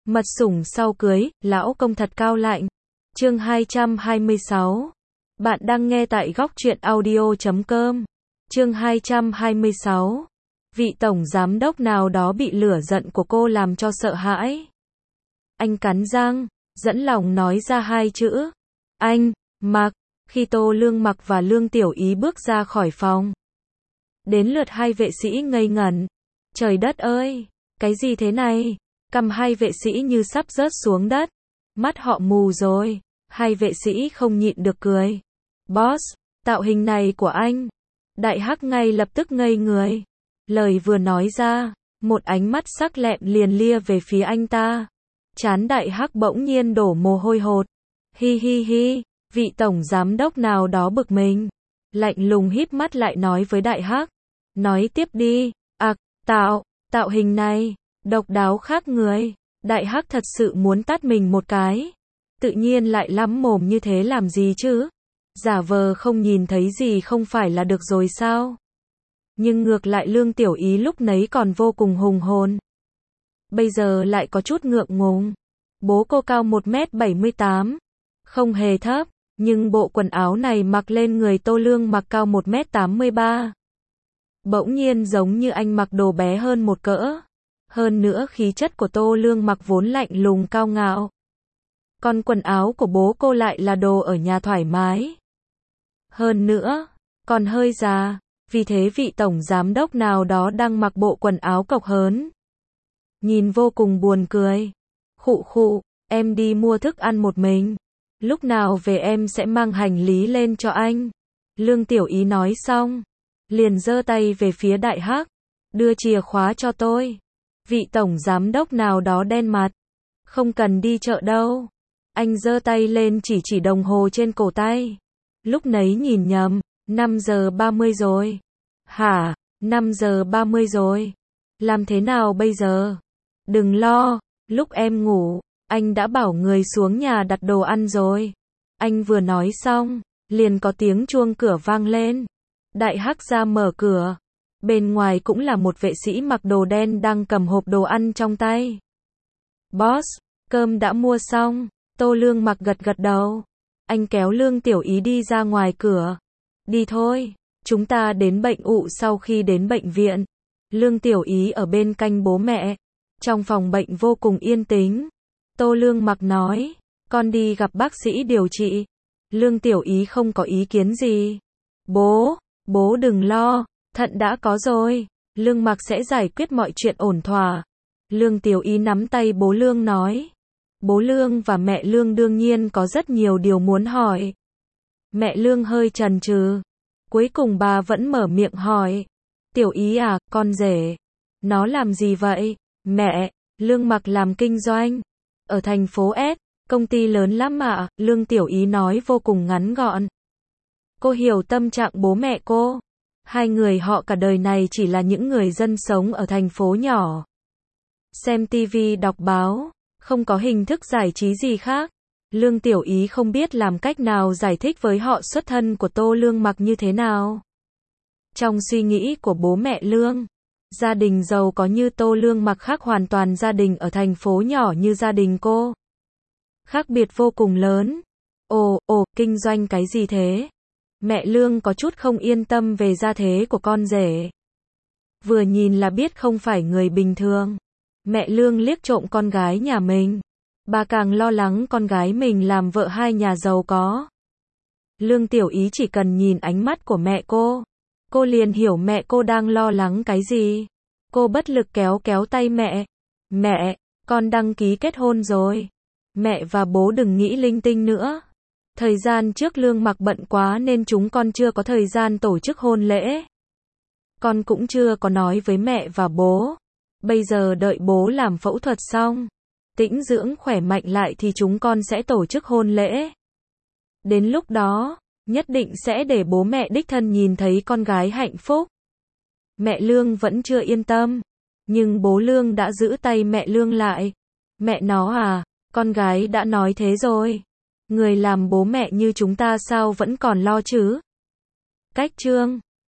Mật sủng sau cưới, lão công thật cao lạnh. Chương 226. Bạn đang nghe tại góc truyện audio.com. Chương 226. Vị tổng giám đốc nào đó bị lửa giận của cô làm cho sợ hãi. Anh cắn răng, dẫn lòng nói ra hai chữ. Anh, Mặc. Khi Tô Lương Mặc và Lương Tiểu Ý bước ra khỏi phòng, đến lượt hai vệ sĩ ngây ngẩn. Trời đất ơi, cái gì thế này? Cầm hai vệ sĩ như sắp rớt xuống đất. Mắt họ mù rồi. Hai vệ sĩ không nhịn được cười. Boss, tạo hình này của anh. Đại Hắc ngay lập tức ngây người. Lời vừa nói ra, một ánh mắt sắc lẹm liền lia về phía anh ta. Trán Đại Hắc bỗng nhiên đổ mồ hôi hột. Hi hi hi, vị tổng giám đốc nào đó bực mình. Lạnh lùng híp mắt lại nói với Đại Hắc. Nói tiếp đi. Tạo hình này, độc đáo khác người. Đại Hắc thật sự muốn tát mình một cái. Tự nhiên lại lắm mồm như thế làm gì chứ? Giả vờ không nhìn thấy gì không phải là được rồi sao? Nhưng ngược lại Lương Tiểu Ý lúc nấy còn vô cùng hùng hồn. Bây giờ lại có chút ngượng ngùng. Bố cô cao 1m78. Không hề thấp, nhưng bộ quần áo này mặc lên người Tô Lương Mặc cao 1m83. Bỗng nhiên giống như anh mặc đồ bé hơn một cỡ. Hơn nữa khí chất của Tô Lương Mặc vốn lạnh lùng cao ngạo. Còn quần áo của bố cô lại là đồ ở nhà thoải mái. Hơn nữa, còn hơi già, vì thế vị tổng giám đốc nào đó đang mặc bộ quần áo cộc hớn. Nhìn vô cùng buồn cười. Khụ, em đi mua thức ăn một mình. Lúc nào về em sẽ mang hành lý lên cho anh. Lương Tiểu Ý nói xong, liền giơ tay về phía Đại Hắc. Đưa chìa khóa cho tôi. Vị tổng giám đốc nào đó đen mặt. Không cần đi chợ đâu. Anh giơ tay lên chỉ đồng hồ trên cổ tay. Lúc nấy nhìn nhầm, 5 giờ 30 rồi. Hả, 5 giờ 30 rồi. Làm thế nào bây giờ? Đừng lo, lúc em ngủ, anh đã bảo người xuống nhà đặt đồ ăn rồi. Anh vừa nói xong, liền có tiếng chuông cửa vang lên. Đại Hắc ra mở cửa. Bên ngoài cũng là một vệ sĩ mặc đồ đen đang cầm hộp đồ ăn trong tay. Boss, cơm đã mua xong. Tô Lương Mặc gật đầu. Anh kéo Lương Tiểu Ý đi ra ngoài cửa. Đi thôi, chúng ta đến bệnh ụ. Sau khi đến bệnh viện, Lương Tiểu Ý ở bên cạnh bố mẹ. Trong phòng bệnh vô cùng yên tĩnh. Tô Lương Mặc nói, con đi gặp bác sĩ điều trị. Lương Tiểu Ý không có ý kiến gì. Bố đừng lo, thận đã có rồi. Lương Mặc sẽ giải quyết mọi chuyện ổn thỏa. Lương Tiểu Ý nắm tay bố Lương nói. Bố Lương và mẹ Lương đương nhiên có rất nhiều điều muốn hỏi. Mẹ Lương hơi chần chừ. Cuối cùng bà vẫn mở miệng hỏi. Tiểu Ý à, con rể. Nó làm gì vậy? Mẹ, Lương Mặc làm kinh doanh. Ở thành phố S, công ty lớn lắm mà, Lương Tiểu Ý nói vô cùng ngắn gọn. Cô hiểu tâm trạng bố mẹ cô. Hai người họ cả đời này chỉ là những người dân sống ở thành phố nhỏ. Xem tivi đọc báo, không có hình thức giải trí gì khác. Lương Tiểu Ý không biết làm cách nào giải thích với họ xuất thân của Tô Lương Mặc như thế nào. Trong suy nghĩ của bố mẹ Lương, gia đình giàu có như Tô Lương Mặc khác hoàn toàn gia đình ở thành phố nhỏ như gia đình cô. Khác biệt vô cùng lớn. Kinh doanh cái gì thế? Mẹ Lương có chút không yên tâm về gia thế của con rể. Vừa nhìn là biết không phải người bình thường. Mẹ Lương liếc trộm con gái nhà mình. Bà càng lo lắng con gái mình làm vợ hai nhà giàu có. Lương Tiểu Ý chỉ cần nhìn ánh mắt của mẹ cô liền hiểu mẹ cô đang lo lắng cái gì. Cô bất lực kéo tay mẹ. Mẹ, con đăng ký kết hôn rồi. Mẹ và bố đừng nghĩ linh tinh nữa. Thời gian trước Lương Mặc bận quá nên chúng con chưa có thời gian tổ chức hôn lễ. Con cũng chưa có nói với mẹ và bố. Bây giờ đợi bố làm phẫu thuật xong, tĩnh dưỡng khỏe mạnh lại thì chúng con sẽ tổ chức hôn lễ. Đến lúc đó, nhất định sẽ để bố mẹ đích thân nhìn thấy con gái hạnh phúc. Mẹ Lương vẫn chưa yên tâm, nhưng bố Lương đã giữ tay mẹ Lương lại. Mẹ nó à, con gái đã nói thế rồi. Người làm bố mẹ như chúng ta sao vẫn còn lo chứ? Cách chương